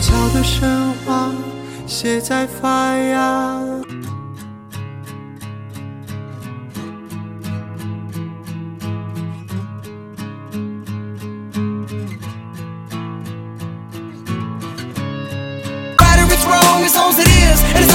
巧的神话写在发芽。